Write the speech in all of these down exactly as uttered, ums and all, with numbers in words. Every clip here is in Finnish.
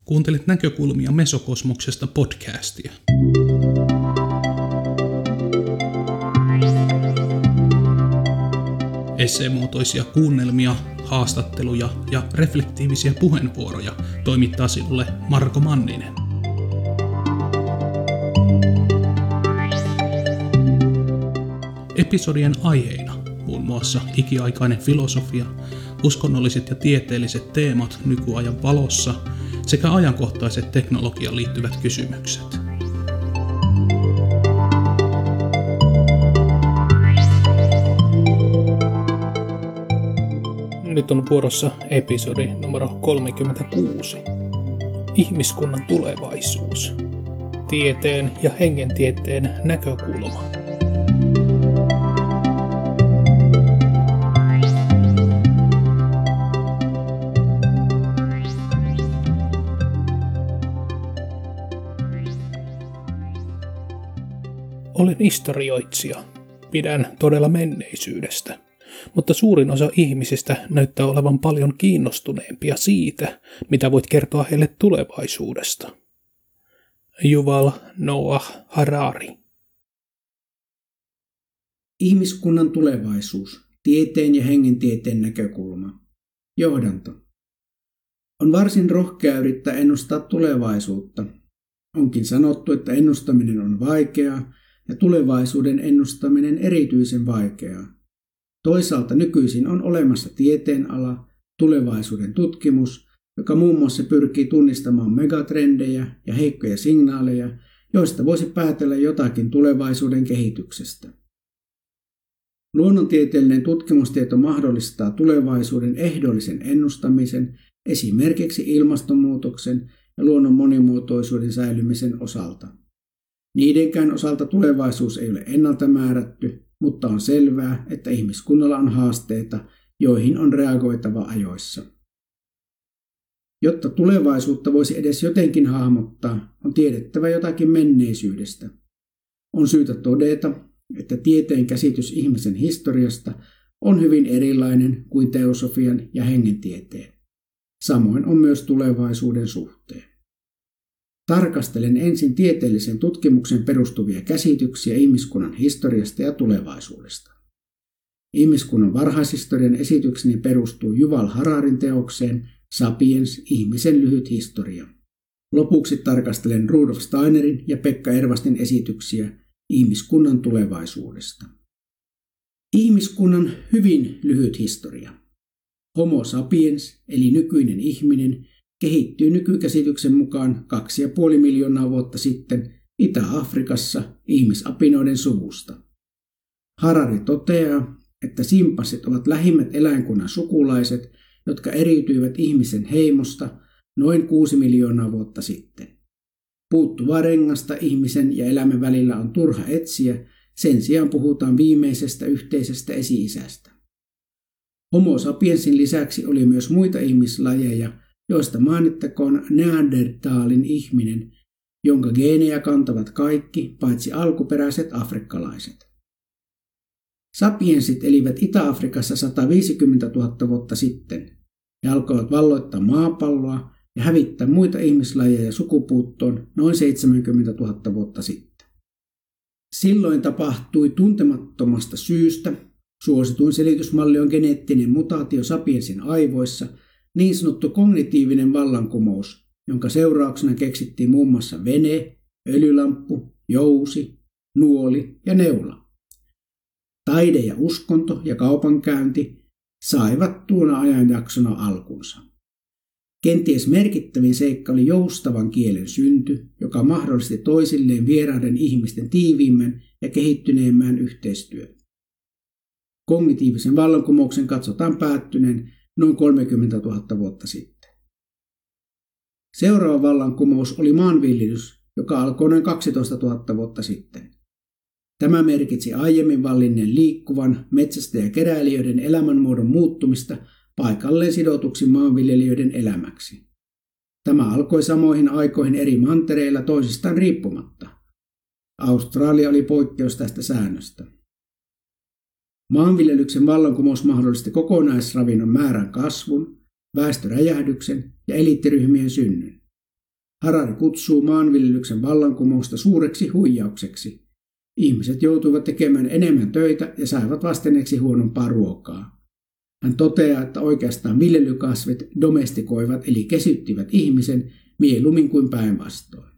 Kuuntelit Näkökulmia Mesokosmoksesta podcastia. Esseemuotoisia kuunnelmia, haastatteluja ja reflektiivisiä puheenvuoroja toimittaa sinulle Marko Manninen. Episodien aiheina muun muassa ikiaikainen filosofia, uskonnolliset ja tieteelliset teemat nykyajan valossa sekä ajankohtaiset teknologiaan liittyvät kysymykset. Nyt on vuorossa episodi numero kolmekymmentäkuusi. Ihmiskunnan tulevaisuus. Tieteen ja hengentieteen näkökulma. Olen historioitsija. Pidän todella menneisyydestä, mutta suurin osa ihmisistä näyttää olevan paljon kiinnostuneempia siitä, mitä voit kertoa heille tulevaisuudesta. Yuval Noah Harari. Ihmiskunnan tulevaisuus. Tieteen ja hengentieteen näkökulma. Johdanto. On varsin rohkea yrittää ennustaa tulevaisuutta. Onkin sanottu, että ennustaminen on vaikeaa, ja tulevaisuuden ennustaminen erityisen vaikeaa. Toisaalta nykyisin on olemassa tieteenala, tulevaisuuden tutkimus, joka muun muassa pyrkii tunnistamaan megatrendejä ja heikkoja signaaleja, joista voisi päätellä jotakin tulevaisuuden kehityksestä. Luonnontieteellinen tutkimustieto mahdollistaa tulevaisuuden ehdollisen ennustamisen esimerkiksi ilmastonmuutoksen ja luonnon monimuotoisuuden säilymisen osalta. Niidenkään osalta tulevaisuus ei ole ennalta määrätty, mutta on selvää, että ihmiskunnalla on haasteita, joihin on reagoitava ajoissa. Jotta tulevaisuutta voisi edes jotenkin hahmottaa, on tiedettävä jotakin menneisyydestä. On syytä todeta, että tieteen käsitys ihmisen historiasta on hyvin erilainen kuin teosofian ja hengentieteen. Samoin on myös tulevaisuuden suhteen. Tarkastelen ensin tieteellisen tutkimuksen perustuvia käsityksiä ihmiskunnan historiasta ja tulevaisuudesta. Ihmiskunnan varhaishistorian esitykseni perustuu Yuval Hararin teokseen Sapiens, ihmisen lyhyt historia. Lopuksi tarkastelen Rudolf Steinerin ja Pekka Ervastin esityksiä ihmiskunnan tulevaisuudesta. Ihmiskunnan hyvin lyhyt historia. Homo sapiens, eli nykyinen ihminen, kehittyy nykykäsityksen mukaan kaksi ja puoli miljoonaa vuotta sitten Itä-Afrikassa ihmisapinoiden suvusta. Harari toteaa, että simpanssit ovat lähimmät eläinkunnan sukulaiset, jotka eriytyivät ihmisen heimosta noin kuusi miljoonaa vuotta sitten. Puuttuvaa rengasta ihmisen ja eläimen välillä on turha etsiä, sen sijaan puhutaan viimeisestä yhteisestä esi-isästä. Homo sapiensin lisäksi oli myös muita ihmislajeja, joista mainittakoon Neandertalin ihminen, jonka geenejä kantavat kaikki paitsi alkuperäiset afrikkalaiset. Sapiensit elivät Itä-Afrikassa sataviisikymmentätuhatta vuotta sitten ja alkoivat valloittaa maapalloa ja hävittää muita ihmislajeja sukupuuttoon noin seitsemänkymmentätuhatta vuotta sitten. Silloin tapahtui tuntemattomasta syystä, suosituin selitysmalli on geneettinen mutaatio sapiensin aivoissa, niin sanottu kognitiivinen vallankumous, jonka seurauksena keksittiin muun muassa vene, öljylamppu, jousi, nuoli ja neula. Taide ja uskonto ja kaupankäynti saivat tuona ajanjaksona alkunsa. Kenties merkittävin seikka oli joustavan kielen synty, joka mahdollisti toisilleen vieraiden ihmisten tiiviimmän ja kehittyneemmän yhteistyön. Kognitiivisen vallankumouksen katsotaan päättyneen noin kolmekymmentätuhatta vuotta sitten. Seuraava vallankumous oli maanviljelys, joka alkoi noin kaksitoistatuhatta vuotta sitten. Tämä merkitsi aiemmin vallinneen liikkuvan metsästäjäkeräilijöiden elämänmuodon muuttumista paikalleen sidotuksi maanviljelijöiden elämäksi. Tämä alkoi samoihin aikoihin eri mantereilla toisistaan riippumatta. Australia oli poikkeus tästä säännöstä. Maanviljelyksen vallankumous mahdollisti kokonaisravinnon määrän kasvun, väestöräjähdyksen ja eliittiryhmien synnyn. Harari kutsuu maanviljelyksen vallankumousta suureksi huijaukseksi. Ihmiset joutuivat tekemään enemmän töitä ja saivat vastineeksi huonompaa ruokaa. Hän toteaa, että oikeastaan viljelykasvit domestikoivat eli kesyttivät ihmisen mieluummin kuin päinvastoin.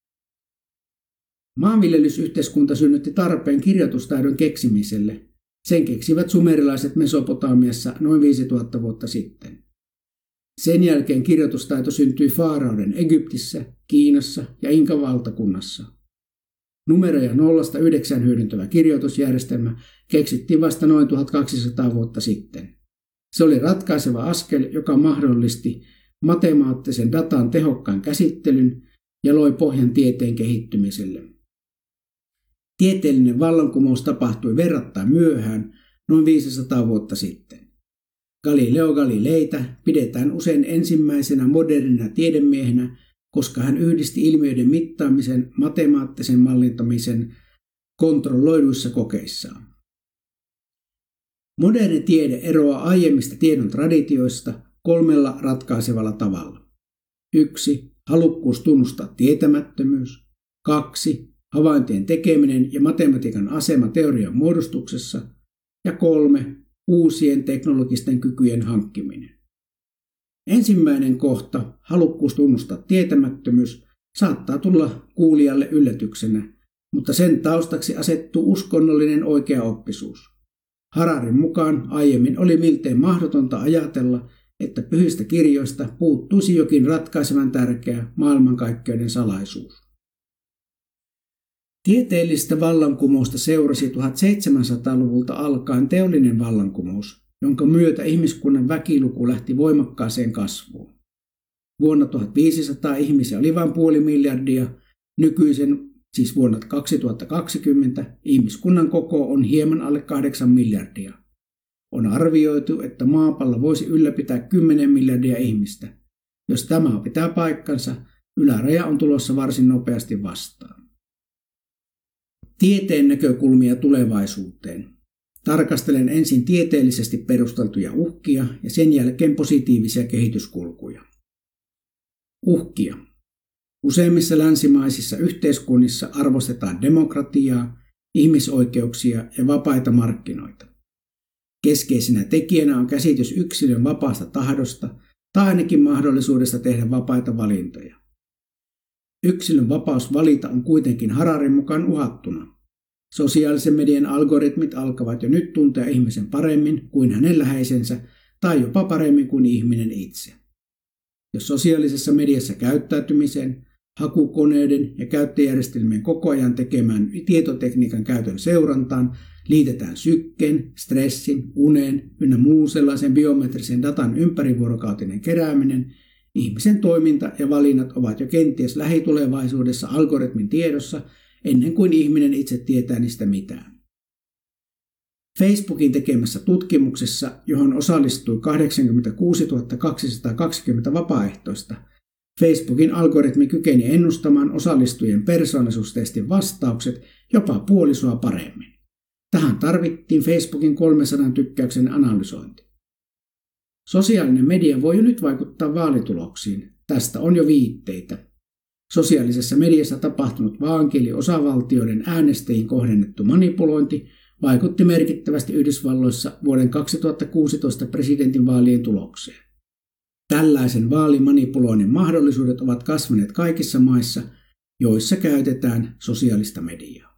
Maanviljelysyhteiskunta synnytti tarpeen kirjoitustaidon keksimiselle. Sen keksivät sumerilaiset Mesopotamiassa noin viisituhatta vuotta sitten. Sen jälkeen kirjoitustaito syntyi faaraoiden Egyptissä, Kiinassa ja Inkan valtakunnassa. Numeroja nollasta yhdeksään hyödyntävä kirjoitusjärjestelmä keksittiin vasta noin tuhatkaksisataa vuotta sitten. Se oli ratkaiseva askel, joka mahdollisti matemaattisen datan tehokkaan käsittelyn ja loi pohjan tieteen kehittymiselle. Tieteellinen vallankumous tapahtui verrattain myöhään, noin viisisataa vuotta sitten. Galileo Galileitä pidetään usein ensimmäisenä modernina tiedemiehenä, koska hän yhdisti ilmiöiden mittaamisen matemaattisen mallintamisen kontrolloiduissa kokeissaan. Moderni tiede eroaa aiemmista tiedon traditioista kolmella ratkaisevalla tavalla. yksi. Halukkuus tunnustaa tietämättömyys. kaksi. Havaintojen tekeminen ja matematiikan asema teorian muodostuksessa. Ja kolme. Uusien teknologisten kykyjen hankkiminen. Ensimmäinen kohta, halukkuus tunnustaa tietämättömyys, saattaa tulla kuulijalle yllätyksenä, mutta sen taustaksi asettuu uskonnollinen oikeaoppisuus. Hararin mukaan aiemmin oli miltei mahdotonta ajatella, että pyhistä kirjoista puuttuisi jokin ratkaisevan tärkeä maailmankaikkeuden salaisuus. Tieteellistä vallankumousta seurasi tuhatseitsemänsataaluvulta alkaen teollinen vallankumous, jonka myötä ihmiskunnan väkiluku lähti voimakkaaseen kasvuun. Vuonna tuhatviisisataa ihmisiä oli vain puoli miljardia, nykyisen, siis vuonna kaksituhattakaksikymmentä, ihmiskunnan koko on hieman alle kahdeksan miljardia. On arvioitu, että maapallo voisi ylläpitää kymmenen miljardia ihmistä. Jos tämä pitää paikkansa, yläraja on tulossa varsin nopeasti vastaan. Tieteen näkökulmia tulevaisuuteen. Tarkastelen ensin tieteellisesti perusteltuja uhkia ja sen jälkeen positiivisia kehityskulkuja. Uhkia. Useimmissa länsimaisissa yhteiskunnissa arvostetaan demokratiaa, ihmisoikeuksia ja vapaita markkinoita. Keskeisenä tekijänä on käsitys yksilön vapaasta tahdosta tai ainakin mahdollisuudesta tehdä vapaita valintoja. Yksilön vapaus valita on kuitenkin Hararin mukaan uhattuna. Sosiaalisen median algoritmit alkavat jo nyt tuntea ihmisen paremmin kuin hänen läheisensä tai jopa paremmin kuin ihminen itse. Jos sosiaalisessa mediassa käyttäytymisen, hakukoneiden ja käyttöjärjestelmien koko ajan tekemään tietotekniikan käytön seurantaan liitetään sykkeen, stressin, unen ynnä muun sellaisen biometrisen datan ympärivuorokautinen kerääminen, ihmisen toiminta ja valinnat ovat jo kenties lähitulevaisuudessa algoritmin tiedossa ennen kuin ihminen itse tietää niistä mitään. Facebookin tekemässä tutkimuksessa, johon osallistui kahdeksankymmentäkuusituhatta kaksisataakaksikymmentä vapaaehtoista, Facebookin algoritmi kykeni ennustamaan osallistujien persoonallisuustestin vastaukset jopa puolisoa paremmin. Tähän tarvittiin Facebookin kolmesadan tykkäyksen analysointi. Sosiaalinen media voi jo nyt vaikuttaa vaalituloksiin. Tästä on jo viitteitä. Sosiaalisessa mediassa tapahtunut vaaankieliosavaltioiden äänestäjiin kohdennettu manipulointi vaikutti merkittävästi Yhdysvalloissa vuoden kaksituhattakuusitoista presidentinvaalien tulokseen. Tällaisen vaalimanipuloinnin mahdollisuudet ovat kasvaneet kaikissa maissa, joissa käytetään sosiaalista mediaa.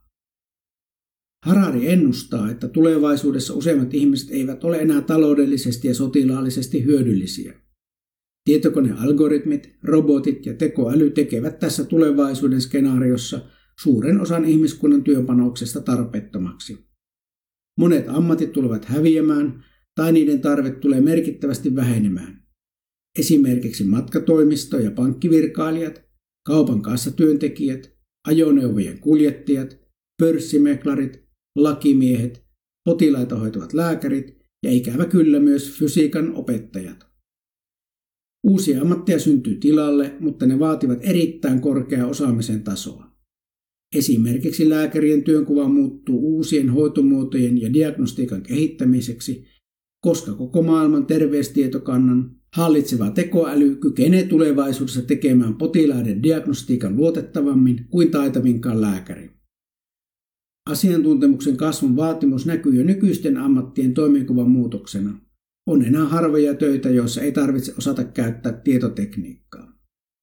Harari ennustaa, että tulevaisuudessa useimmat ihmiset eivät ole enää taloudellisesti ja sotilaallisesti hyödyllisiä. Tietokonealgoritmit, robotit ja tekoäly tekevät tässä tulevaisuuden skenaariossa suuren osan ihmiskunnan työpanoksesta tarpeettomaksi. Monet ammatit tulevat häviämään tai niiden tarve tulee merkittävästi vähenemään. Esimerkiksi matkatoimisto- ja pankkivirkailijat, kaupan kassatyöntekijät, ajoneuvojen kuljettajat, pörssimeklarit, lakimiehet, potilaita hoitavat lääkärit ja ikävä kyllä myös fysiikan opettajat. Uusia ammatteja syntyy tilalle, mutta ne vaativat erittäin korkeaa osaamisen tasoa. Esimerkiksi lääkärien työnkuva muuttuu uusien hoitomuotojen ja diagnostiikan kehittämiseksi, koska koko maailman terveystietokannan, Hallitseva tekoäly kykenee tulevaisuudessa tekemään potilaiden diagnostiikan luotettavammin kuin taitavinkaan lääkäri. Asiantuntemuksen kasvun vaatimus näkyy jo nykyisten ammattien toimenkuvan muutoksena. On enää harvoja töitä, joissa ei tarvitse osata käyttää tietotekniikkaa.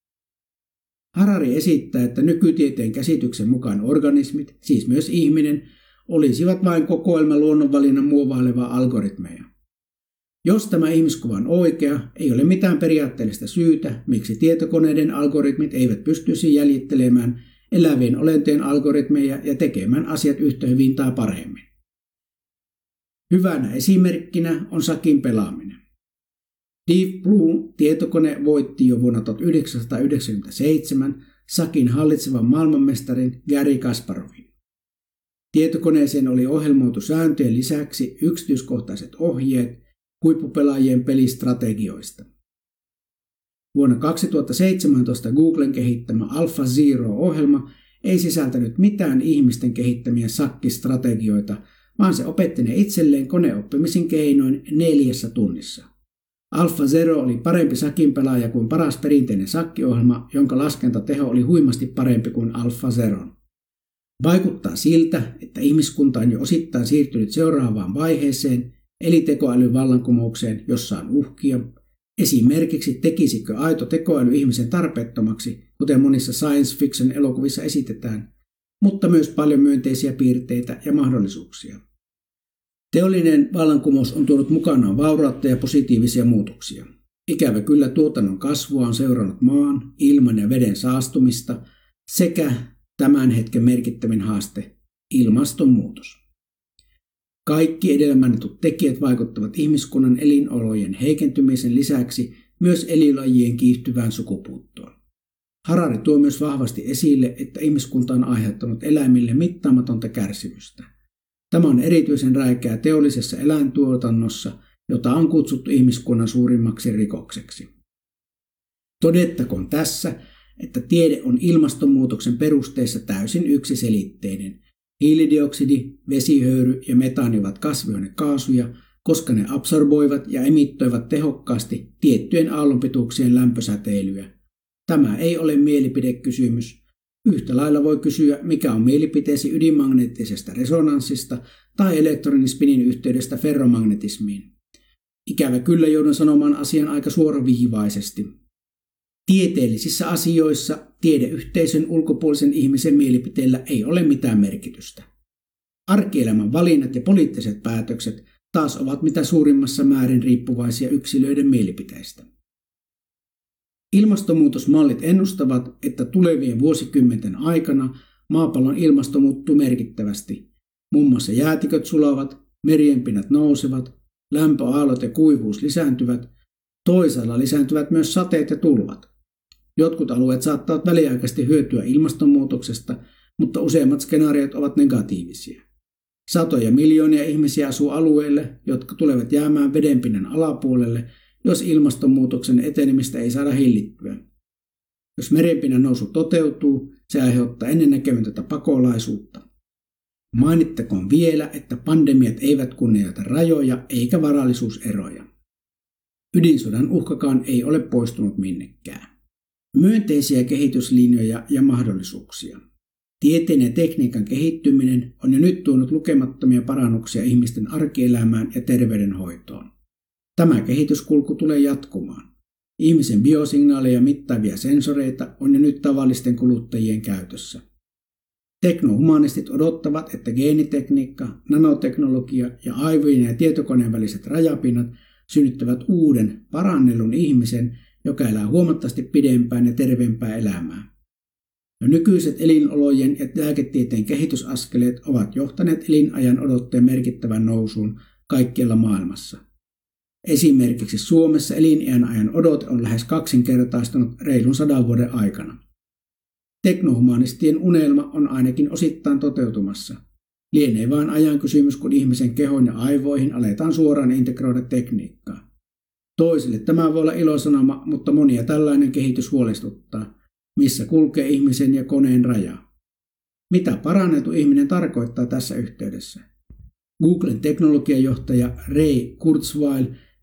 Harari esittää, että nykytieteen käsityksen mukaan organismit, siis myös ihminen, olisivat vain kokoelma luonnonvalinnan muovailevaa algoritmeja. Jos tämä ihmiskuva on oikea, ei ole mitään periaatteellista syytä, miksi tietokoneiden algoritmit eivät pystyisi jäljittelemään elävien olentojen algoritmeja ja tekemään asiat yhtä hyvin tai paremmin. Hyvänä esimerkkinä on shakin pelaaminen. Deep Blue-tietokone voitti jo vuonna tuhatyhdeksänsataayhdeksänkymmentäseitsemän shakin hallitsevan maailmanmestarin Garry Kasparovin. Tietokoneeseen oli ohjelmoitu sääntöjen lisäksi yksityiskohtaiset ohjeet huippupelaajien pelistrategioista. Vuonna kaksituhattaseitsemäntoista Googlen kehittämä AlphaZero-ohjelma ei sisältänyt mitään ihmisten kehittämiä shakkistrategioita, vaan se opetti ne itselleen koneoppimisen keinoin neljässä tunnissa. AlphaZero oli parempi shakin pelaaja kuin paras perinteinen shakkiohjelma, jonka laskentateho oli huimasti parempi kuin AlphaZeron. Vaikuttaa siltä, että ihmiskunta on jo osittain siirtynyt seuraavaan vaiheeseen, eli tekoälyn vallankumoukseen, jossa on uhkia. Esimerkiksi tekisikö aito tekoäly ihmisen tarpeettomaksi, kuten monissa science fiction elokuvissa esitetään, mutta myös paljon myönteisiä piirteitä ja mahdollisuuksia. Teollinen vallankumous on tuonut mukanaan vaurautta ja positiivisia muutoksia. Ikävä kyllä tuotannon kasvua on seurannut maan, ilman ja veden saastumista sekä tämän hetken merkittävin haaste, ilmastonmuutos. Kaikki edellä mainitut tekijät vaikuttavat ihmiskunnan elinolojen heikentymisen lisäksi myös elinlajien kiihtyvään sukupuuttoon. Harari tuo myös vahvasti esille, että ihmiskunta on aiheuttanut eläimille mittaamatonta kärsimystä. Tämä on erityisen räikeää teollisessa eläintuotannossa, jota on kutsuttu ihmiskunnan suurimmaksi rikokseksi. Todettakoon tässä, että tiede on ilmastonmuutoksen perusteissa täysin yksiselitteinen. Hiilidioksidi, vesihöyry ja metaani ovat kasvihuonekaasuja, koska ne absorboivat ja emittoivat tehokkaasti tiettyjen aallonpituuksien lämpösäteilyä. Tämä ei ole mielipidekysymys. Yhtä lailla voi kysyä, mikä on mielipiteesi ydinmagneettisesta resonanssista tai elektronispinin yhteydestä ferromagnetismiin. Ikävä kyllä joudun sanomaan asian aika suoraviivaisesti. Tieteellisissä asioissa tiedeyhteisön ulkopuolisen ihmisen mielipiteellä ei ole mitään merkitystä. Arkielämän valinnat ja poliittiset päätökset taas ovat mitä suurimmassa määrin riippuvaisia yksilöiden mielipiteistä. Ilmastonmuutosmallit ennustavat, että tulevien vuosikymmenten aikana maapallon ilmasto muuttuu merkittävästi. Muun muassa jäätiköt sulavat, merienpinnat nousevat, lämpöaallot ja kuivuus lisääntyvät, toisaalla lisääntyvät myös sateet ja tulvat. Jotkut alueet saattavat väliaikaisesti hyötyä ilmastonmuutoksesta, mutta useimmat skenaariot ovat negatiivisia. Satoja miljoonia ihmisiä asuu alueille, jotka tulevat jäämään vedenpinnan alapuolelle, jos ilmastonmuutoksen etenemistä ei saada hillittyä. Jos merenpinnan nousu toteutuu, se aiheuttaa ennennäkemätöntä pakolaisuutta. Mainittakoon vielä, että pandemiat eivät kunnioita rajoja eikä varallisuuseroja. Ydinsodan uhkakaan ei ole poistunut minnekään. Myönteisiä kehityslinjoja ja mahdollisuuksia. Tieteen ja tekniikan kehittyminen on jo nyt tuonut lukemattomia parannuksia ihmisten arkielämään ja terveydenhoitoon. Tämä kehityskulku tulee jatkumaan. Ihmisen biosignaaleja mittaavia sensoreita on jo nyt tavallisten kuluttajien käytössä. Teknohumanistit odottavat, että geenitekniikka, nanoteknologia ja aivojen ja tietokoneen väliset rajapinnat synnyttävät uuden, parannellun ihmisen, joka elää huomattavasti pidempään ja terveempää elämää. Jo nykyiset elinolojen ja lääketieteen kehitysaskeleet ovat johtaneet elinajan odotteen merkittävän nousuun kaikkialla maailmassa. Esimerkiksi Suomessa eliniän ajan odote on lähes kaksinkertaistunut reilun sadan vuoden aikana. Teknohumanistien unelma on ainakin osittain toteutumassa. Lienee vain ajan kysymys, kun ihmisen kehon ja aivoihin aletaan suoraan integroida tekniikkaa. Toisille tämä voi olla ilosanoma, mutta monia tällainen kehitys huolestuttaa. Missä kulkee ihmisen ja koneen raja? Mitä parannettu ihminen tarkoittaa tässä yhteydessä? Googlen teknologiajohtaja Ray Kurzweil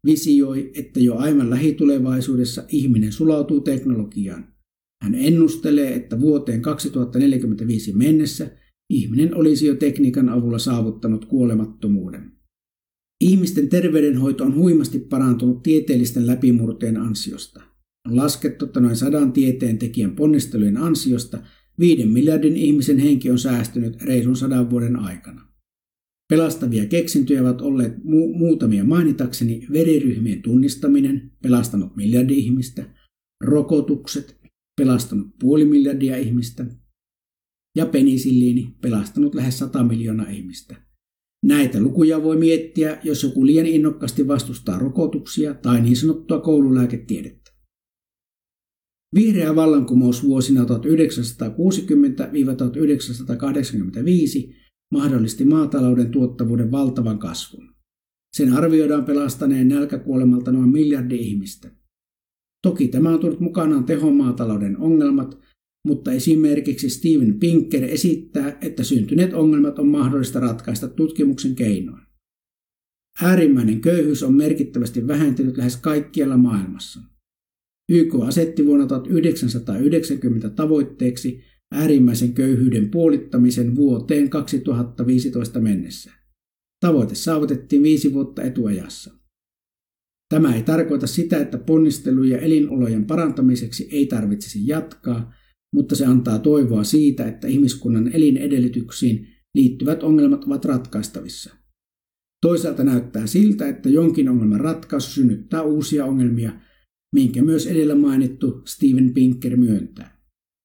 visioi, että jo aivan lähitulevaisuudessa ihminen sulautuu teknologiaan. Hän ennustelee, että vuoteen kaksituhattaneljäkymmentäviisi mennessä ihminen olisi jo tekniikan avulla saavuttanut kuolemattomuuden. Ihmisten terveydenhoito on huimasti parantunut tieteellisten läpimurteen ansiosta. On laskettu, että noin sadan tieteen tekijän ponnistelujen ansiosta viiden miljardin ihmisen henki on säästynyt reilun sadan vuoden aikana. Pelastavia keksintöjä ovat olleet mu- muutamia mainitakseni: veriryhmien tunnistaminen, pelastanut miljardi ihmistä, rokotukset, pelastanut puoli miljardia ihmistä, ja penisilliini, pelastanut lähes sata miljoonaa ihmistä. Näitä lukuja voi miettiä, jos joku liian innokkaasti vastustaa rokotuksia tai niin sanottua koululääketiedettä. Vihreä vallankumous vuosina tuhatyhdeksänsataakuusikymmentä tuhatyhdeksänsataakahdeksankymmentäviisi mahdollisti maatalouden tuottavuuden valtavan kasvun. Sen arvioidaan pelastaneen nälkäkuolemalta noin miljardi ihmistä. Toki tämä on tullut mukanaan tehomaatalouden ongelmat, mutta esimerkiksi Steven Pinker esittää, että syntyneet ongelmat on mahdollista ratkaista tutkimuksen keinoin. Äärimmäinen köyhyys on merkittävästi vähentynyt lähes kaikkialla maailmassa. Y K asetti vuonna tuhatyhdeksänsataayhdeksänkymmentä tavoitteeksi äärimmäisen köyhyyden puolittamisen vuoteen kaksituhattaviisitoista mennessä. Tavoite saavutettiin viisi vuotta etuajassa. Tämä ei tarkoita sitä, että ponnisteluja elinolojen parantamiseksi ei tarvitsisi jatkaa, mutta se antaa toivoa siitä, että ihmiskunnan elinedellytyksiin liittyvät ongelmat ovat ratkaistavissa. Toisaalta näyttää siltä, että jonkin ongelman ratkaisu synnyttää uusia ongelmia, minkä myös edellä mainittu Steven Pinker myöntää.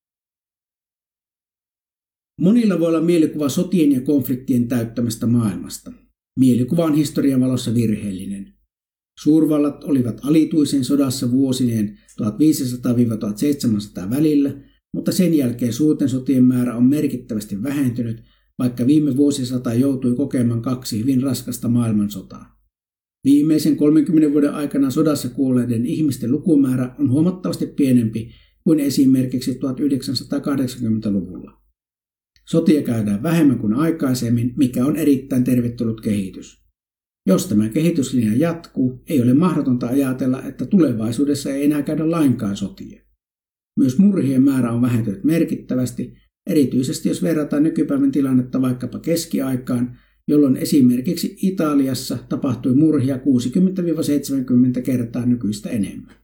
Monilla voi olla mielikuva sotien ja konfliktien täyttämästä maailmasta. Mielikuva on historian valossa virheellinen. Suurvallat olivat alituisen sodassa vuosineen tuhatviisisataa tuhatseitsemänsataa välillä, mutta sen jälkeen suurten sotien määrä on merkittävästi vähentynyt, vaikka viime vuosisata joutui kokemaan kaksi hyvin raskasta maailmansotaa. Viimeisen kolmenkymmenen vuoden aikana sodassa kuolleiden ihmisten lukumäärä on huomattavasti pienempi kuin esimerkiksi tuhatyhdeksänsataakahdeksankymmentäluvulla. Sotia käydään vähemmän kuin aikaisemmin, mikä on erittäin tervetullut kehitys. Jos tämä kehityslinja jatkuu, ei ole mahdotonta ajatella, että tulevaisuudessa ei enää käydä lainkaan sotia. Myös murhien määrä on vähentynyt merkittävästi, erityisesti jos verrataan nykypäivän tilannetta vaikkapa keskiaikaan, jolloin esimerkiksi Italiassa tapahtui murhia kuusikymmentä seitsemänkymmentä kertaa nykyistä enemmän.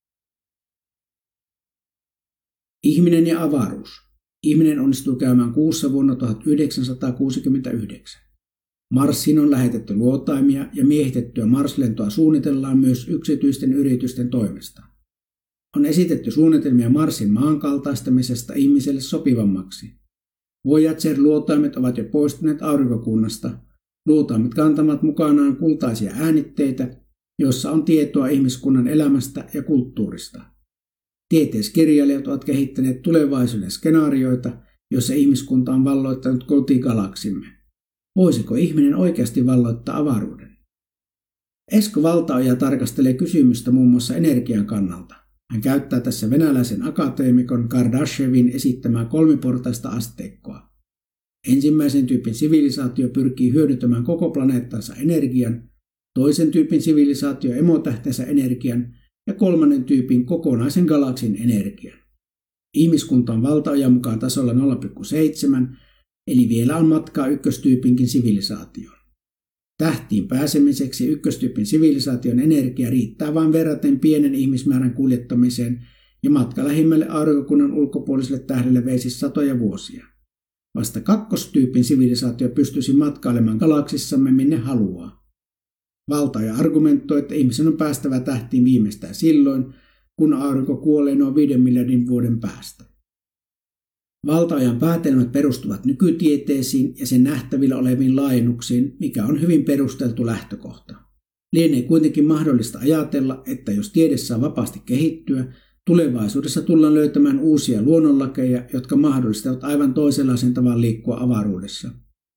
Ihminen ja avaruus. Ihminen onnistui käymään kuussa vuonna tuhatyhdeksänsataakuusikymmentäyhdeksän. Marsiin on lähetetty luotaimia ja miehitettyä Mars-lentoa suunnitellaan myös yksityisten yritysten toimesta. On esitetty suunnitelmia Marsin maankaltaistamisesta ihmiselle sopivammaksi. Voyager-luotaimet ovat jo poistuneet aurinkokunnasta. Luotaimet kantavat mukanaan kultaisia äänitteitä, joissa on tietoa ihmiskunnan elämästä ja kulttuurista. Tieteiskirjailijat ovat kehittäneet tulevaisuuden skenaarioita, joissa ihmiskunta on valloittanut kotigalaksimme. Voisiko ihminen oikeasti valloittaa avaruuden? Esko Valtaoja tarkastelee kysymystä muun muassa energian kannalta. Hän käyttää tässä venäläisen akateemikon Kardashevin esittämää kolmiportaista asteikkoa. Ensimmäisen tyypin sivilisaatio pyrkii hyödyntämään koko planeettansa energian, toisen tyypin sivilisaatio emotähtensä energian ja kolmannen tyypin kokonaisen galaksin energian. Ihmiskunta on Valtaojan mukaan tasolla nolla pilkku seitsemän, eli vielä on matkaa ykköstyypinkin sivilisaatioon. Tähtiin pääsemiseksi ykköstyypin sivilisaation energia riittää vain verraten pienen ihmismäärän kuljettamiseen, ja matka lähimmälle aurinkokunnan ulkopuoliselle tähdelle veisi satoja vuosia. Vasta kakkostyypin sivilisaatio pystyisi matkailemaan galaksissamme minne haluaa. Valtaoja argumentoi, että ihmisen on päästävä tähtiin viimeistään silloin, kun aurinko kuolee noin viiden miljardin vuoden päästä. Valtaojan päätelmät perustuvat nykytieteisiin ja sen nähtävillä oleviin laajennuksiin, mikä on hyvin perusteltu lähtökohta. Lienee kuitenkin mahdollista ajatella, että jos tiede saa vapaasti kehittyä, tulevaisuudessa tullaan löytämään uusia luonnonlakeja, jotka mahdollistavat aivan toisenlaisen tavan liikkua avaruudessa.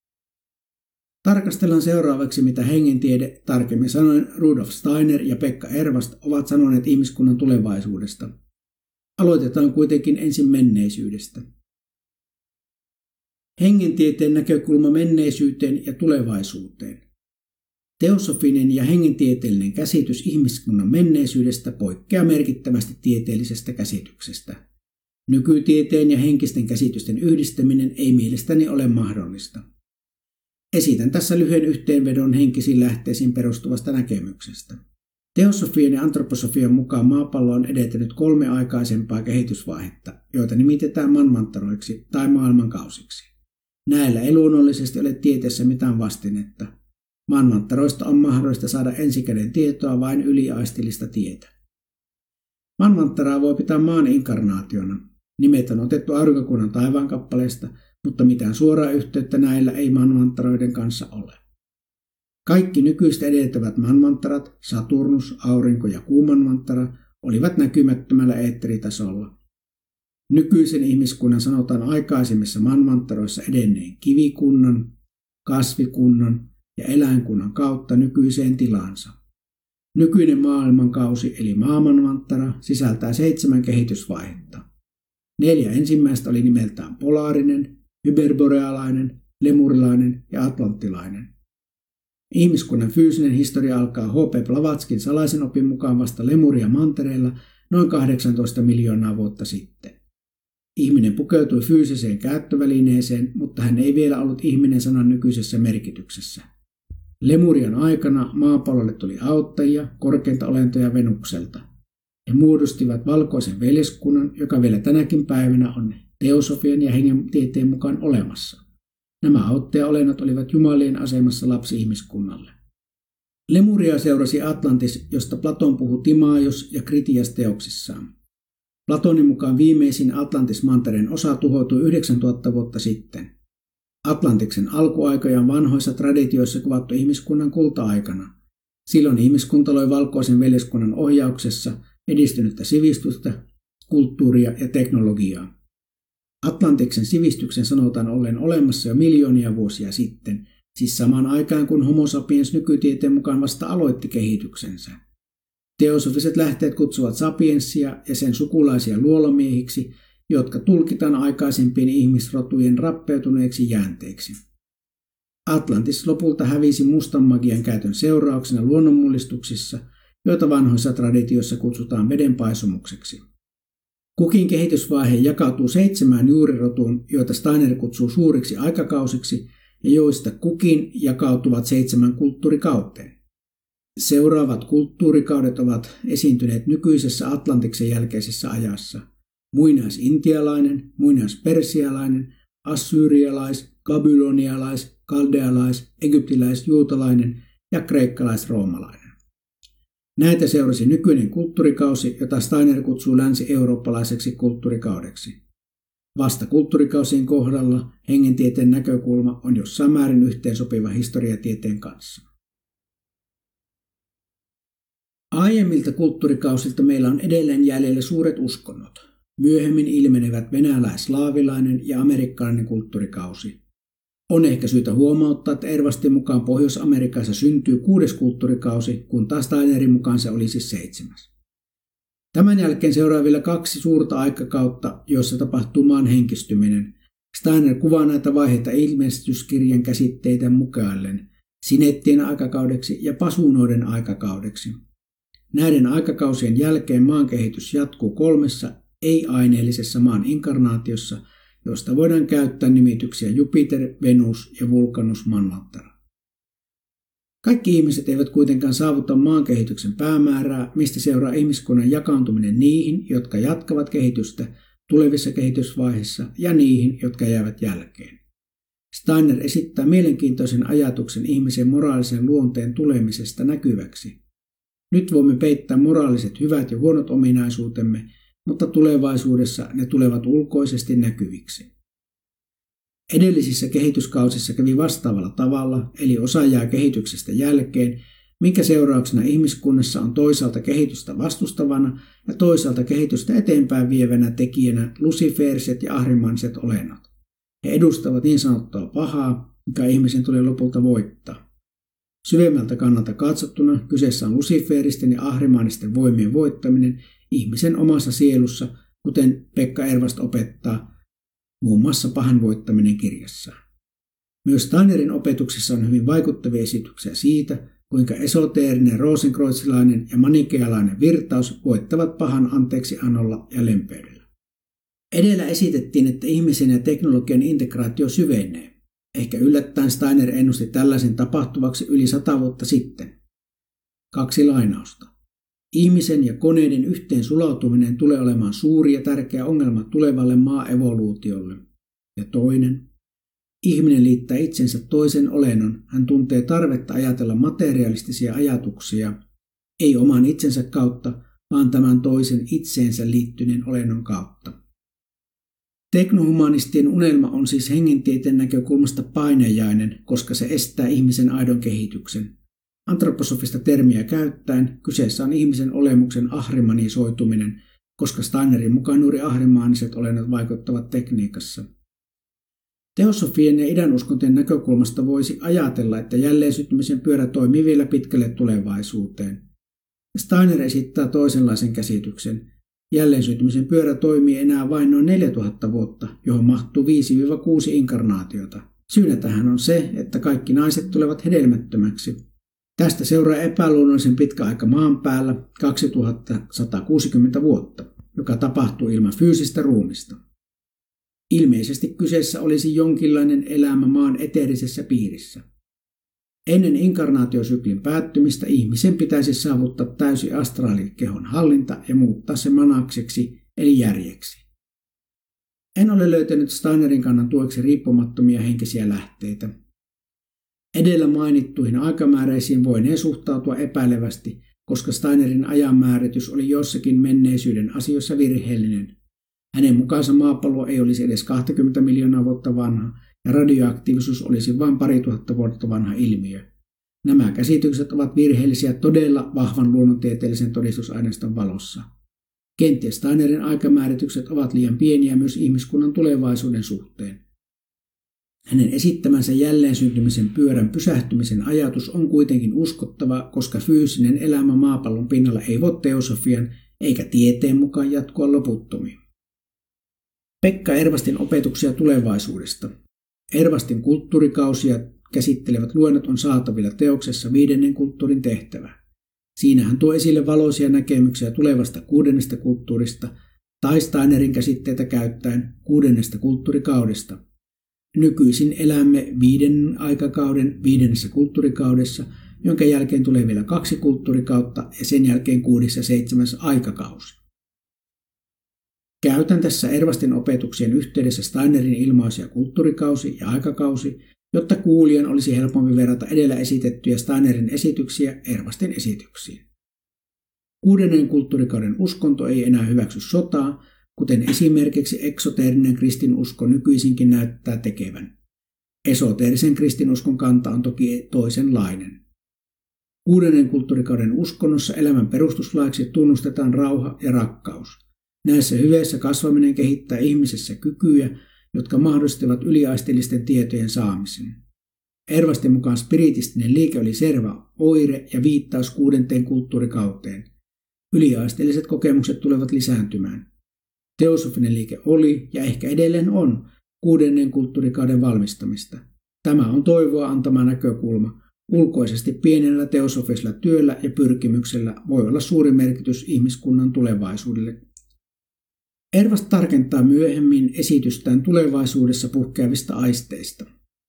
Tarkastellaan seuraavaksi, mitä hengentiede, tarkemmin sanoen Rudolf Steiner ja Pekka Ervast, ovat sanoneet ihmiskunnan tulevaisuudesta. Aloitetaan kuitenkin ensin menneisyydestä. Hengentieteen näkökulma menneisyyteen ja tulevaisuuteen. Teosofinen ja hengentieteellinen käsitys ihmiskunnan menneisyydestä poikkeaa merkittävästi tieteellisestä käsityksestä. Nykytieteen ja henkisten käsitysten yhdistäminen ei mielestäni ole mahdollista. Esitän tässä lyhyen yhteenvedon henkisiin lähteisiin perustuvasta näkemyksestä. Teosofian ja antroposofian mukaan maapallo on edennyt kolme aikaisempaa kehitysvaihetta, joita nimitetään manmantaroiksi tai maailmankausiksi. Näillä ei luonnollisesti ole tieteessä mitään vastinetta. Manmantaroista on mahdollista saada ensikäden tietoa vain yliaistillista tietä. Manmantaraa voi pitää maan inkarnaationa. Nimet on otettu aurinkokunnan taivaankappaleesta, mutta mitään suoraa yhteyttä näillä ei manmantaroiden kanssa ole. Kaikki nykyistä edeltävät manmantarat, Saturnus, aurinko ja kuu manmantara, olivat näkymättömällä eetteritasolla. Nykyisen ihmiskunnan sanotaan aikaisemmissa manmantaroissa edenneen kivikunnan, kasvikunnan ja eläinkunnan kautta nykyiseen tilaansa. Nykyinen maailmankausi eli maamanmantara sisältää seitsemän kehitysvaihetta. Neljä ensimmäistä oli nimeltään polaarinen, hyperborealainen, lemurilainen ja atlanttilainen. Ihmiskunnan fyysinen historia alkaa H P Blavatskin salaisen opin mukaan vasta Lemuria mantereella noin kahdeksantoista miljoonaa vuotta sitten. Ihminen pukeutui fyysiseen käyttövälineeseen, mutta hän ei vielä ollut ihminen sanan nykyisessä merkityksessä. Lemurian aikana maapallolle tuli auttajia, korkeinta olentoja Venukselta. He muodostivat valkoisen veljeskunnan, joka vielä tänäkin päivänä on teosofian ja hengentieteen mukaan olemassa. Nämä auttajaolennot olivat jumalien asemassa lapsi-ihmiskunnalle. Lemuria seurasi Atlantis, josta Platon puhui Timaios ja Kritias teoksissaan. Platonin mukaan viimeisin Atlantis-mantereen osa tuhoutui yhdeksäntuhatta vuotta sitten. Atlantiksen alkuaikoja on vanhoissa traditioissa kuvattu ihmiskunnan kulta-aikana. Silloin ihmiskunta loi valkoisen veljeskunnan ohjauksessa edistynyttä sivistystä, kulttuuria ja teknologiaa. Atlantiksen sivistyksen sanotaan olleen olemassa jo miljoonia vuosia sitten, siis samaan aikaan kun Homo sapiens nykytieteen mukaan vasta aloitti kehityksensä. Teosofiset lähteet kutsuvat sapiensia ja sen sukulaisia luolamiehiksi, jotka tulkitaan aikaisempien ihmisrotujen rappeutuneeksi jäänteiksi. Atlantis lopulta hävisi mustan magian käytön seurauksena luonnonmullistuksissa, joita vanhoissa traditioissa kutsutaan vedenpaisumukseksi. Kukin kehitysvaihe jakautuu seitsemään juurirotuun, joita Steiner kutsuu suuriksi aikakausiksi ja joista kukin jakautuvat seitsemän kulttuurikauteen. Seuraavat kulttuurikaudet ovat esiintyneet nykyisessä Atlantiksen jälkeisessä ajassa. Muinaisintialainen, muinaispersialainen, assyrialais, babylonialais, kaldealais, egyptiläis, juutalainen ja kreikkalais-roomalainen. Näitä seurasi nykyinen kulttuurikausi, jota Steiner kutsuu länsi-eurooppalaiseksi kulttuurikaudeksi. Vasta kulttuurikausien kohdalla hengentieteen näkökulma on jossain määrin yhteensopiva historiatieteen kanssa. Aiemmilta kulttuurikausilta meillä on edelleen jäljellä suuret uskonnot. Myöhemmin ilmenevät venäläis-slaavilainen ja amerikkalainen kulttuurikausi. On ehkä syytä huomauttaa, että Ervastin mukaan Pohjois-Amerikassa syntyy kuudes kulttuurikausi, kun taas Steinerin mukaan se oli siis seitsemäs. Tämän jälkeen seuraavilla kaksi suurta aikakautta, joissa tapahtuu maan henkistyminen. Steiner kuvaa näitä vaiheita ilmestyskirjan käsitteitä mukaillen sinettien aikakaudeksi ja pasuunoiden aikakaudeksi. Näiden aikakausien jälkeen maan kehitys jatkuu kolmessa ei-aineellisessa maan inkarnaatiossa, josta voidaan käyttää nimityksiä Jupiter, Venus ja Vulcanus manvantara. Kaikki ihmiset eivät kuitenkaan saavuta maan kehityksen päämäärää, mistä seuraa ihmiskunnan jakaantuminen niihin, jotka jatkavat kehitystä tulevissa kehitysvaiheissa ja niihin, jotka jäävät jälkeen. Steiner esittää mielenkiintoisen ajatuksen ihmisen moraalisen luonteen tulemisesta näkyväksi. Nyt voimme peittää moraaliset hyvät ja huonot ominaisuutemme, mutta tulevaisuudessa ne tulevat ulkoisesti näkyviksi. Edellisissä kehityskausissa kävi vastaavalla tavalla, eli osa jää kehityksestä jälkeen, minkä seurauksena ihmiskunnassa on toisaalta kehitystä vastustavana ja toisaalta kehitystä eteenpäin vievänä tekijänä luciferset ja ahrimanset olennot. He edustavat niin sanottua pahaa, mikä ihmisen tulee lopulta voittaa. Syvemmältä kannalta katsottuna kyseessä on luciferisten ja ahrimanisten voimien voittaminen ihmisen omassa sielussa, kuten Pekka Ervast opettaa, muun muassa pahan voittaminen kirjassaan. Myös Steinerin opetuksessa on hyvin vaikuttavia esityksiä siitä, kuinka esoteerinen, rosenkreuzilainen ja manikealainen virtaus voittavat pahan anteeksiannolla ja lempeydellä. Edellä esitettiin, että ihmisen ja teknologian integraatio syvenee. Ehkä yllättäen Steiner ennusti tällaisen tapahtuvaksi yli sata vuotta sitten. Kaksi lainausta. Ihmisen ja koneiden yhteen sulautuminen tulee olemaan suuri ja tärkeä ongelma tulevalle maa-evoluutiolle. Ja toinen. Ihminen liittää itsensä toisen olennon. Hän tuntee tarvetta ajatella materialistisia ajatuksia, ei oman itsensä kautta, vaan tämän toisen itseensä liittyneen olennon kautta. Teknohumanistien unelma on siis hengentieteen näkökulmasta painajainen, koska se estää ihmisen aidon kehityksen. Antroposofista termiä käyttäen kyseessä on ihmisen olemuksen ahrimanisoituminen, koska Steinerin mukaan juuri ahrimaaniset olennot vaikuttavat tekniikassa. Teosofien ja idän uskontojen näkökulmasta voisi ajatella, että jälleen syttymisen pyörä toimii vielä pitkälle tulevaisuuteen. Steiner esittää toisenlaisen käsityksen. Jälleen syntymisen pyörä toimii enää vain noin neljätuhatta vuotta, johon mahtuu viisi kuusi inkarnaatiota. Syynä tähän on se, että kaikki naiset tulevat hedelmättömäksi. Tästä seuraa epäluonnollisen pitkä aika maan päällä, kaksituhattasatakuusikymmentä vuotta, joka tapahtuu ilman fyysistä ruumista. Ilmeisesti kyseessä olisi jonkinlainen elämä maan eteerisessä piirissä. Ennen inkarnaatiosyklin päättymistä ihmisen pitäisi saavuttaa täysi astraalikehon hallinta ja muuttaa se manakseksi eli järjeksi. En ole löytänyt Steinerin kannan tueksi riippumattomia henkisiä lähteitä. Edellä mainittuihin aikamääräisiin voinee suhtautua epäilevästi, koska Steinerin ajanmääritys oli jossakin menneisyyden asioissa virheellinen. Hänen mukaansa maapallo ei olisi edes kaksikymmentä miljoonaa vuotta vanha ja radioaktiivisuus olisi vain pari tuhatta vuotta vanha ilmiö. Nämä käsitykset ovat virheellisiä todella vahvan luonnontieteellisen todistusaineiston valossa. Kenties Steinerin aikamääritykset ovat liian pieniä myös ihmiskunnan tulevaisuuden suhteen. Hänen esittämänsä jälleen syntymisen pyörän pysähtymisen ajatus on kuitenkin uskottava, koska fyysinen elämä maapallon pinnalla ei voi teosofian eikä tieteen mukaan jatkua loputtomiin. Pekka Ervastin opetuksia tulevaisuudesta. Ervastin kulttuurikausia käsittelevät luennot on saatavilla teoksessa Viidennen kulttuurin tehtävä. Siinä hän tuo esille valoisia näkemyksiä tulevasta kuudennesta kulttuurista tai Steinerin käsitteitä käyttäen kuudennesta kulttuurikaudesta. Nykyisin elämme viiden aikakauden viidennessä kulttuurikaudessa, jonka jälkeen tulee vielä kaksi kulttuurikautta ja sen jälkeen kuudes ja seitsemäs aikakausi. Käytän tässä Ervastin opetuksien yhteydessä Steinerin ilmaisuja kulttuurikausi ja aikakausi, jotta kuulijan olisi helpompi verrata edellä esitettyjä Steinerin esityksiä Ervastin esityksiin. Kuudennen kulttuurikauden uskonto ei enää hyväksy sotaa, kuten esimerkiksi eksoteerinen kristinusko nykyisinkin näyttää tekevän. Esoteerisen kristinuskon kanta on toki toisenlainen. Kuudennen kulttuurikauden uskonnossa elämän perustuslaiksi tunnustetaan rauha ja rakkaus. Näissä hyveissä kasvaminen kehittää ihmisessä kykyjä, jotka mahdollistavat yliaistillisten tietojen saamisen. Ervastin mukaan spiritistinen liike oli selvä oire ja viittaus kuudenteen kulttuurikauteen. Yliaistilliset kokemukset tulevat lisääntymään. Teosofinen liike oli ja ehkä edelleen on kuudennen kulttuurikauden valmistamista. Tämä on toivoa antama näkökulma. Ulkoisesti pienellä teosofisella työllä ja pyrkimyksellä voi olla suuri merkitys ihmiskunnan tulevaisuudelle. Ervast tarkentaa myöhemmin esitystään tulevaisuudessa puhkeavista aisteista.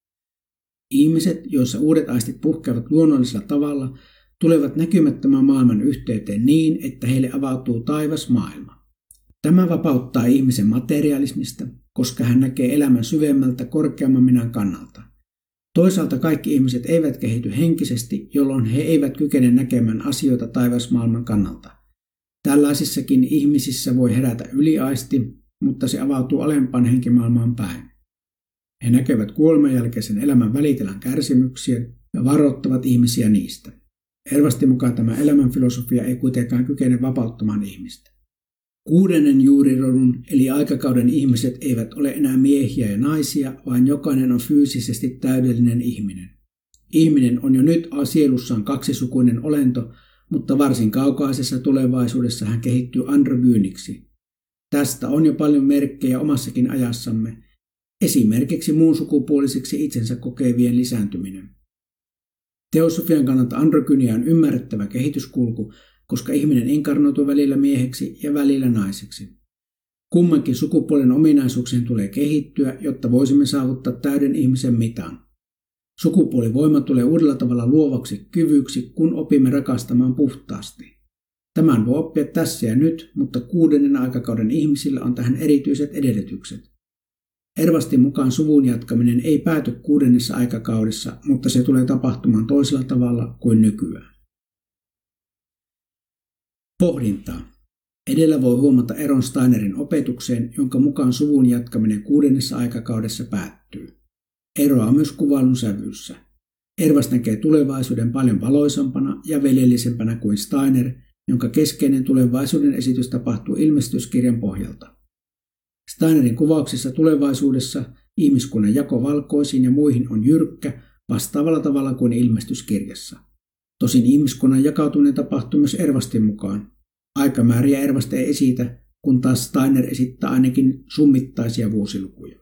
Ihmiset, joissa uudet aistit puhkeavat luonnollisella tavalla, tulevat näkymättömän maailman yhteyteen niin, että heille avautuu taivas maailma. Tämä vapauttaa ihmisen materialismista, koska hän näkee elämän syvemmältä korkeamman minän kannalta. Toisaalta kaikki ihmiset eivät kehity henkisesti, jolloin he eivät kykene näkemään asioita taivasmaailman kannalta. Tällaisissakin ihmisissä voi herätä yliaisti, mutta se avautuu alempaan henkimaailmaan päin. He näkevät kuoleman jälkeisen elämän välitilan kärsimyksiä ja varoittavat ihmisiä niistä. Ervastin mukaan tämä elämänfilosofia ei kuitenkaan kykene vapauttamaan ihmistä. Kuudennen juurirodun eli aikakauden ihmiset eivät ole enää miehiä ja naisia, vaan jokainen on fyysisesti täydellinen ihminen. Ihminen on jo nyt sielussaan kaksisukuinen olento, mutta varsin kaukaisessa tulevaisuudessa hän kehittyy androgyyniksi. Tästä on jo paljon merkkejä omassakin ajassamme, esimerkiksi muun sukupuolisiksi itsensä kokevien lisääntyminen. Teosofian kannalta androgynia on ymmärrettävä kehityskulku, koska ihminen inkarnoituu välillä mieheksi ja välillä naiseksi. Kummankin sukupuolen ominaisuuksien tulee kehittyä, jotta voisimme saavuttaa täyden ihmisen mitan. Sukupuolivoima tulee uudella tavalla luovaksi kyvyksi, kun opimme rakastamaan puhtaasti. Tämän voi oppia tässä ja nyt, mutta kuudennen aikakauden ihmisillä on tähän erityiset edellytykset. Ervastin mukaan suvun jatkaminen ei pääty kuudennessa aikakaudessa, mutta se tulee tapahtumaan toisella tavalla kuin nykyään. Pohdintaa. Edellä voi huomata eron Steinerin opetukseen, jonka mukaan suvun jatkaminen kuudennessa aikakaudessa päättyy. Eroa on myös kuvailun sävyssä. Ervas näkee tulevaisuuden paljon valoisampana ja veljellisempänä kuin Steiner, jonka keskeinen tulevaisuuden esitys tapahtuu ilmestyskirjan pohjalta. Steinerin kuvauksissa tulevaisuudessa ihmiskunnan jako valkoisiin ja muihin on jyrkkä, vastaavalla tavalla kuin ilmestyskirjassa. Tosin ihmiskunnan jakautuminen tapahtuu myös Ervastin mukaan. Aikamääriä Ervast ei esitä, kun taas Steiner esittää ainakin summittaisia vuosilukuja.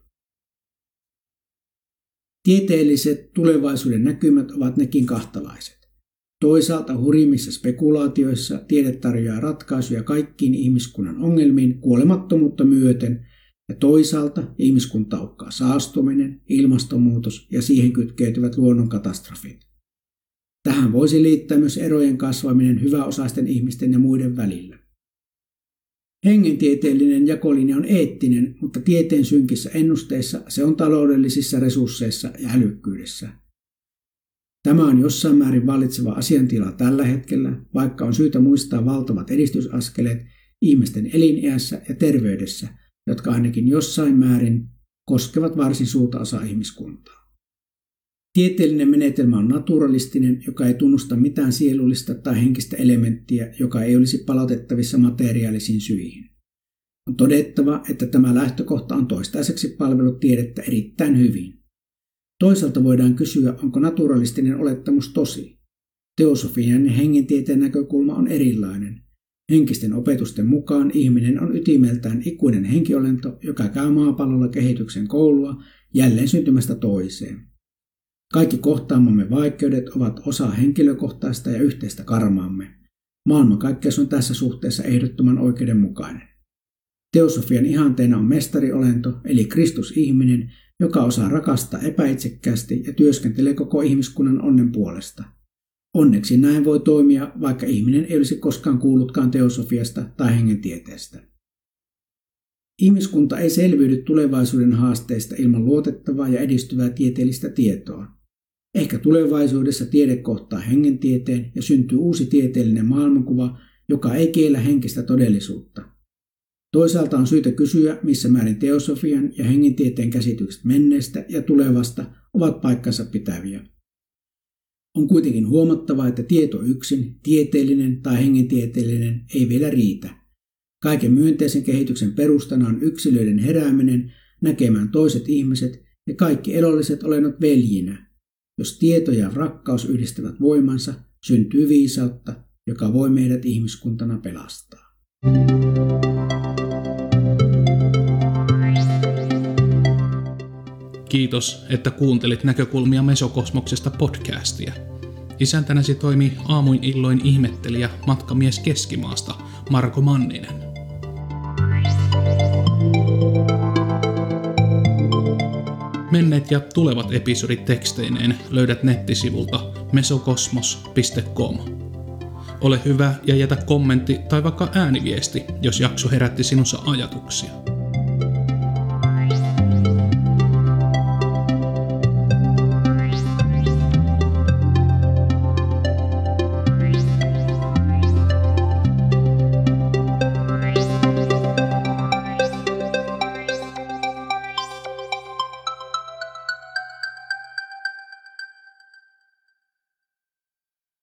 Tieteelliset tulevaisuuden näkymät ovat nekin kahtalaiset. Toisaalta hurjimmissa spekulaatioissa tiede tarjoaa ratkaisuja kaikkiin ihmiskunnan ongelmiin kuolemattomuutta myöten, ja toisaalta ihmiskunta uhkaa saastuminen, ilmastonmuutos ja siihen kytkeytyvät luonnonkatastrofit. Tähän voisi liittää myös erojen kasvaminen hyväosaisten ihmisten ja muiden välillä. Hengentieteellinen jakolinja on eettinen, mutta tieteen synkissä ennusteissa se on taloudellisissa resursseissa ja älykkyydessä. Tämä on jossain määrin vallitseva asiantila tällä hetkellä, vaikka on syytä muistaa valtavat edistysaskeleet ihmisten eliniässä ja terveydessä, jotka ainakin jossain määrin koskevat varsin suurta osaa ihmiskuntaa. Tieteellinen menetelmä on naturalistinen, joka ei tunnusta mitään sielullista tai henkistä elementtiä, joka ei olisi palautettavissa materiaalisiin syihin. On todettava, että tämä lähtökohta on toistaiseksi palvellut tiedettä erittäin hyvin. Toisaalta voidaan kysyä, onko naturalistinen olettamus tosi. Teosofian ja hengentieteen näkökulma on erilainen. Henkisten opetusten mukaan ihminen on ytimeltään ikuinen henkiolento, joka käy maapallolla kehityksen koulua jälleen syntymästä toiseen. Kaikki kohtaamamme vaikeudet ovat osa henkilökohtaista ja yhteistä karmaamme. Maailmankaikkeus on tässä suhteessa ehdottoman oikeudenmukainen. Teosofian ihanteena on mestariolento, eli Kristus-ihminen, joka osaa rakastaa epäitsekkäästi ja työskentelee koko ihmiskunnan onnen puolesta. Onneksi näin voi toimia, vaikka ihminen ei olisi koskaan kuullutkaan teosofiasta tai hengentieteestä. Ihmiskunta ei selviydy tulevaisuuden haasteista ilman luotettavaa ja edistyvää tieteellistä tietoa. Ehkä tulevaisuudessa tiede kohtaa hengentieteen ja syntyy uusi tieteellinen maailmankuva, joka ei kiellä henkistä todellisuutta. Toisaalta on syytä kysyä, missä määrin teosofian ja hengentieteen käsitykset menneestä ja tulevasta ovat paikkansa pitäviä. On kuitenkin huomattava, että tieto yksin, tieteellinen tai hengentieteellinen, ei vielä riitä. Kaiken myönteisen kehityksen perustana on yksilöiden herääminen näkemään toiset ihmiset ja kaikki elolliset olennot veljinä. Jos tieto ja rakkaus yhdistävät voimansa, syntyy viisautta, joka voi meidät ihmiskuntana pelastaa. Kiitos, että kuuntelit Näkökulmia Mesokosmoksesta podcastia. Isäntänäsi toimii aamuin illoin ihmettelijä matkamies Keskimaasta Marko Manninen. Menneet ja tulevat episodit teksteineen löydät nettisivulta mesokosmos piste com. Ole hyvä ja jätä kommentti tai vaikka ääniviesti, jos jakso herätti sinussa ajatuksia.